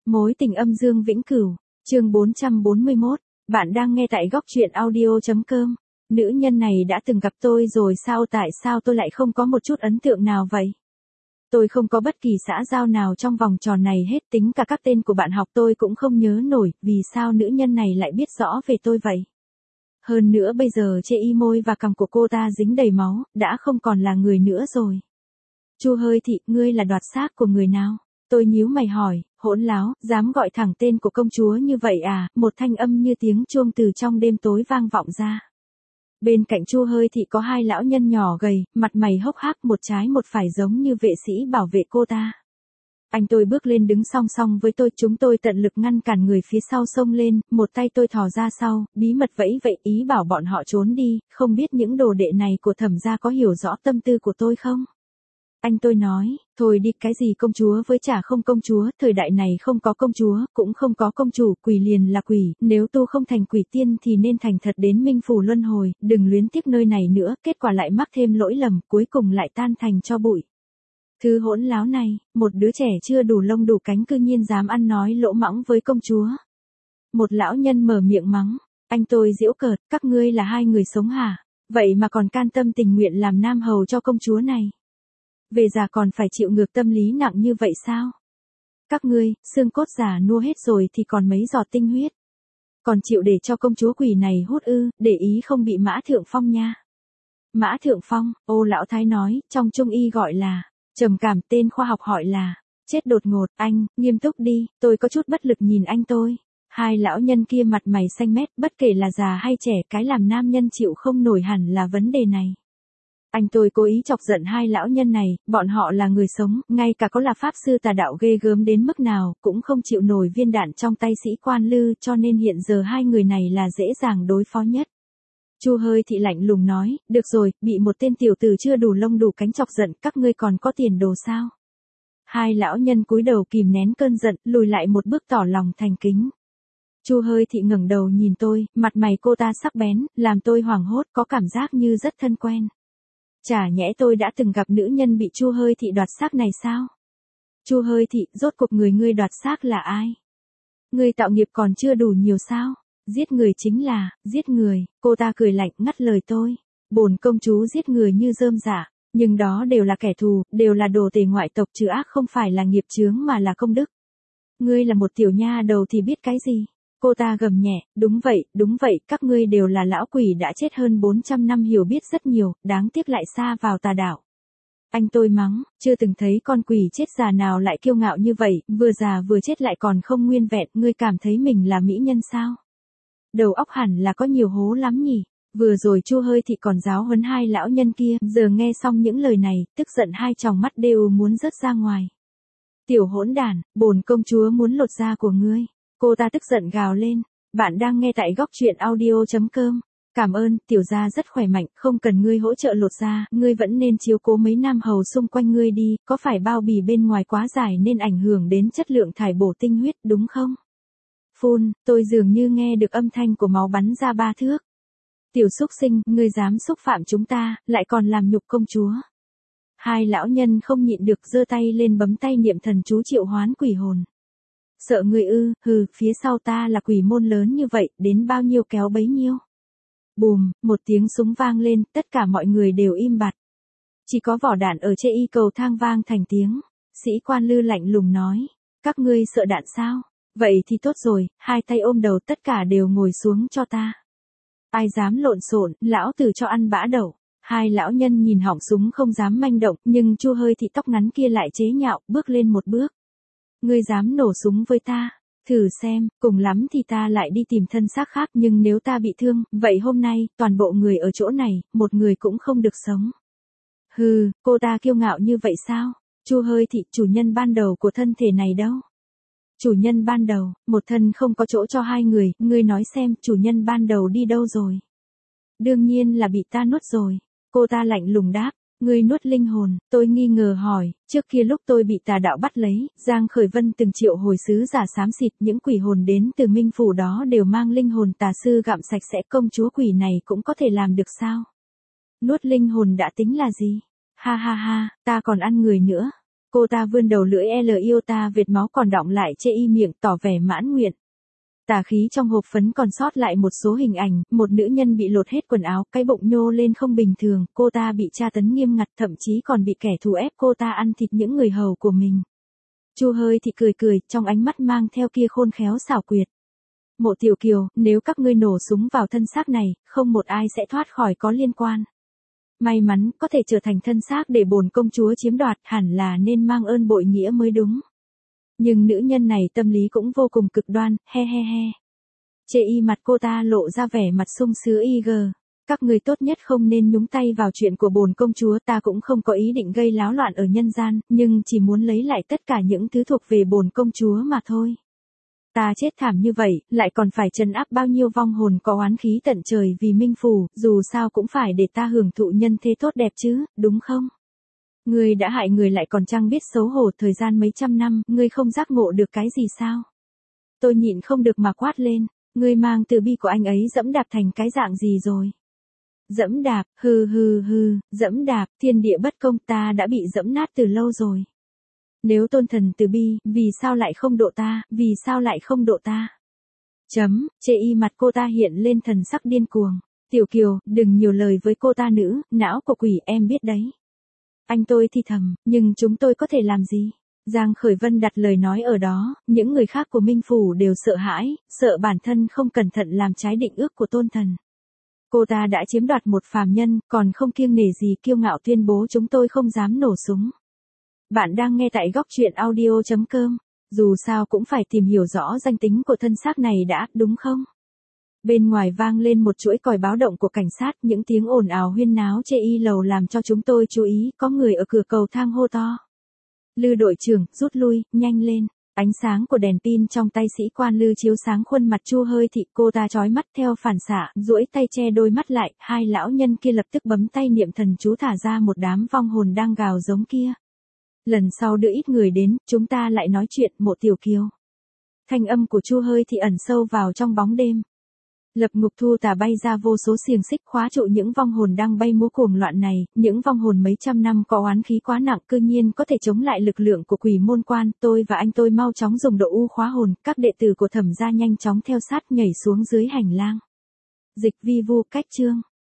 Mối tình âm dương vĩnh cửu, chương 441, bạn đang nghe tại góc truyện audio.com. Nữ nhân này đã từng gặp tôi rồi sao, tại sao tôi lại không có một chút ấn tượng nào vậy? Tôi không có bất kỳ xã giao nào trong vòng tròn này hết, tính cả các tên của bạn học tôi cũng không nhớ nổi, vì sao nữ nhân này lại biết rõ về tôi vậy? Hơn nữa bây giờ chê y môi và cằm của cô ta dính đầy máu, đã không còn là người nữa rồi. Chu Hơi Thị, ngươi là đoạt xác của người nào? Tôi nhíu mày hỏi, hỗn láo, dám gọi thẳng tên của công chúa như vậy à? Một thanh âm như tiếng chuông từ trong đêm tối vang vọng ra. Bên cạnh Chu Hơi Thị có hai lão nhân nhỏ gầy, mặt mày hốc hác, một trái một phải giống như vệ sĩ bảo vệ cô ta. Anh tôi bước lên đứng song song với tôi, chúng tôi tận lực ngăn cản người phía sau xông lên, một tay tôi thò ra sau, bí mật vẫy vậy ý bảo bọn họ trốn đi, không biết những đồ đệ này của Thẩm gia có hiểu rõ tâm tư của tôi không? Anh tôi nói, thôi đi, cái gì công chúa với chả không công chúa, thời đại này không có công chúa, cũng không có công chủ, quỷ liền là quỷ, nếu tu không thành quỷ tiên thì nên thành thật đến minh phủ luân hồi, đừng luyến tiếc nơi này nữa, kết quả lại mắc thêm lỗi lầm, cuối cùng lại tan thành tro bụi. Thứ hỗn láo này, một đứa trẻ chưa đủ lông đủ cánh cư nhiên dám ăn nói lỗ mãng với công chúa. Một lão nhân mở miệng mắng, anh tôi giễu cợt, các ngươi là hai người sống hả? Vậy mà còn can tâm tình nguyện làm nam hầu cho công chúa này. Về già còn phải chịu ngược tâm lý nặng như vậy sao? Các ngươi, xương cốt già nua hết rồi thì còn mấy giọt tinh huyết. Còn chịu để cho công chúa quỷ này hút ư, để ý không bị Mã Thượng Phong nha. Mã Thượng Phong, Ô Lão Thái nói, trong Trung Y gọi là, trầm cảm, tên khoa học hỏi là, chết đột ngột. Anh, nghiêm túc đi, tôi có chút bất lực nhìn anh tôi. Hai lão nhân kia mặt mày xanh mét, bất kể là già hay trẻ, cái làm nam nhân chịu không nổi hẳn là vấn đề này. Anh tôi cố ý chọc giận hai lão nhân này, bọn họ là người sống, ngay cả có là pháp sư tà đạo ghê gớm đến mức nào, cũng không chịu nổi viên đạn trong tay sĩ quan Lư, cho nên hiện giờ hai người này là dễ dàng đối phó nhất. Chu Hơi Thị lạnh lùng nói, được rồi, bị một tên tiểu tử chưa đủ lông đủ cánh chọc giận, các ngươi còn có tiền đồ sao? Hai lão nhân cúi đầu kìm nén cơn giận, lùi lại một bước tỏ lòng thành kính. Chu Hơi Thị ngẩng đầu nhìn tôi, mặt mày cô ta sắc bén, làm tôi hoảng hốt, có cảm giác như rất thân quen. Chả nhẽ tôi đã từng gặp nữ nhân bị Chu Hơi Thị đoạt xác này sao? Chu Hơi Thị, rốt cuộc người ngươi đoạt xác là ai? Ngươi tạo nghiệp còn chưa đủ nhiều sao? Giết người chính là, giết người, cô ta cười lạnh ngắt lời tôi. Bổn công chúa giết người như rơm rạ, nhưng đó đều là kẻ thù, đều là đồ tể ngoại tộc, trừ ác không phải là nghiệp chướng mà là công đức. Ngươi là một tiểu nha đầu thì biết cái gì? Cô ta gầm nhẹ, đúng vậy, các ngươi đều là lão quỷ đã chết hơn 400 năm, hiểu biết rất nhiều, đáng tiếc lại sa vào tà đạo. Anh tôi mắng, chưa từng thấy con quỷ chết già nào lại kiêu ngạo như vậy, vừa già vừa chết lại còn không nguyên vẹn, ngươi cảm thấy mình là mỹ nhân sao? Đầu óc hẳn là có nhiều hố lắm nhỉ? Vừa rồi Chu Hơi Thị còn giáo huấn hai lão nhân kia, giờ nghe xong những lời này, tức giận hai tròng mắt đều muốn rớt ra ngoài. Tiểu hỗn đản, bổn công chúa muốn lột da của ngươi. Cô ta tức giận gào lên, bạn đang nghe tại góc truyện audio.com. Cảm ơn, tiểu gia rất khỏe mạnh, không cần ngươi hỗ trợ lột da, ngươi vẫn nên chiếu cố mấy nam hầu xung quanh ngươi đi, có phải bao bì bên ngoài quá dài nên ảnh hưởng đến chất lượng thải bổ tinh huyết đúng không? Phun, tôi dường như nghe được âm thanh của máu bắn ra 3 thước. Tiểu xúc sinh, ngươi dám xúc phạm chúng ta, lại còn làm nhục công chúa. Hai lão nhân không nhịn được giơ tay lên bấm tay niệm thần chú triệu hoán quỷ hồn. Sợ người ư, hừ, phía sau ta là quỷ môn lớn như vậy, đến bao nhiêu kéo bấy nhiêu. Bùm, một tiếng súng vang lên, tất cả mọi người đều im bặt. Chỉ có vỏ đạn ở chê y cầu thang vang thành tiếng. Sĩ quan Lư lạnh lùng nói, các ngươi sợ đạn sao? Vậy thì tốt rồi, hai tay ôm đầu tất cả đều ngồi xuống cho ta. Ai dám lộn xộn, lão tử cho ăn bã đậu. Hai lão nhân nhìn họng súng không dám manh động, nhưng Chu Hơi Thị tóc ngắn kia lại chế nhạo, bước lên một bước. Ngươi dám nổ súng với ta? Thử xem, cùng lắm thì ta lại đi tìm thân xác khác, nhưng nếu ta bị thương, vậy hôm nay, toàn bộ người ở chỗ này, một người cũng không được sống. Hừ, cô ta kiêu ngạo như vậy sao? Chu Hơi Thị, chủ nhân ban đầu của thân thể này đâu? Chủ nhân ban đầu, một thân không có chỗ cho hai người, ngươi nói xem, chủ nhân ban đầu đi đâu rồi? Đương nhiên là bị ta nuốt rồi. Cô ta lạnh lùng đáp. Ngươi nuốt linh hồn, tôi nghi ngờ hỏi, trước kia lúc tôi bị tà đạo bắt lấy, Giang Khởi Vân từng triệu hồi sứ giả xám xịt, những quỷ hồn đến từ minh phủ đó đều mang linh hồn tà sư gặm sạch sẽ, công chúa quỷ này cũng có thể làm được sao? Nuốt linh hồn đã tính là gì? Ha ha ha, ta còn ăn người nữa. Cô ta vươn đầu lưỡi yêu ta vệt máu còn đọng lại chê y miệng tỏ vẻ mãn nguyện. Tà khí trong hộp phấn còn sót lại một số hình ảnh, một nữ nhân bị lột hết quần áo, cái bụng nhô lên không bình thường, cô ta bị tra tấn nghiêm ngặt, thậm chí còn bị kẻ thù ép cô ta ăn thịt những người hầu của mình. Chu Hơi Thị cười cười, trong ánh mắt mang theo kia khôn khéo xảo quyệt. Mộ Tiểu Kiều, nếu các ngươi nổ súng vào thân xác này, không một ai sẽ thoát khỏi có liên quan. May mắn, có thể trở thành thân xác để bổn công chúa chiếm đoạt, hẳn là nên mang ơn bội nghĩa mới đúng. Nhưng nữ nhân này tâm lý cũng vô cùng cực đoan, he he he. Chê y mặt cô ta lộ ra vẻ mặt sung sướng các người tốt nhất không nên nhúng tay vào chuyện của bổn công chúa, ta cũng không có ý định gây náo loạn ở nhân gian, nhưng chỉ muốn lấy lại tất cả những thứ thuộc về bổn công chúa mà thôi. Ta chết thảm như vậy, lại còn phải trấn áp bao nhiêu vong hồn có oán khí tận trời vì minh phủ, dù sao cũng phải để ta hưởng thụ nhân thế tốt đẹp chứ, đúng không? Ngươi đã hại người lại còn chẳng biết xấu hổ, thời gian mấy trăm năm, ngươi không giác ngộ được cái gì sao? Tôi nhịn không được mà quát lên, ngươi mang từ bi của anh ấy dẫm đạp thành cái dạng gì rồi? Dẫm đạp, dẫm đạp, thiên địa bất công, ta đã bị dẫm nát từ lâu rồi. Nếu tôn thần từ bi, vì sao lại không độ ta, vì sao lại không độ ta? Chê y mặt cô ta hiện lên thần sắc điên cuồng. Tiểu Kiều, đừng nhiều lời với cô ta nữa, não của quỷ em biết đấy. Anh tôi thì thầm, nhưng chúng tôi có thể làm gì? Giang Khởi Vân đặt lời nói ở đó, những người khác của Minh Phủ đều sợ hãi, sợ bản thân không cẩn thận làm trái định ước của tôn thần. Cô ta đã chiếm đoạt một phàm nhân, còn không kiêng nể gì kiêu ngạo tuyên bố chúng tôi không dám nổ súng. Bạn đang nghe tại góc truyện audio.com, dù sao cũng phải tìm hiểu rõ danh tính của thân xác này đã, đúng không? Bên ngoài vang lên một chuỗi còi báo động của cảnh sát, những tiếng ồn ào huyên náo chê y lầu làm cho chúng tôi chú ý, có người ở cửa cầu thang hô to. Lư đội trưởng, rút lui, nhanh lên. Ánh sáng của đèn pin trong tay sĩ quan Lư chiếu sáng khuôn mặt Chu Hơi Thị, cô ta chói mắt theo phản xạ, duỗi tay che đôi mắt lại, hai lão nhân kia lập tức bấm tay niệm thần chú thả ra một đám vong hồn đang gào giống kia. Lần sau đưa ít người đến, chúng ta lại nói chuyện, Mộ Tiểu Kiều. Thanh âm của Chu Hơi Thị ẩn sâu vào trong bóng đêm. Lập ngục thu tà bay ra vô số xiềng xích khóa trụ những vong hồn đang bay múa cuồng loạn này, những vong hồn mấy trăm năm có oán khí quá nặng cư nhiên có thể chống lại lực lượng của quỷ môn quan, tôi và anh tôi mau chóng dùng độ u khóa hồn, các đệ tử của Thẩm gia nhanh chóng theo sát nhảy xuống dưới hành lang. Dịch vi vu cách chương.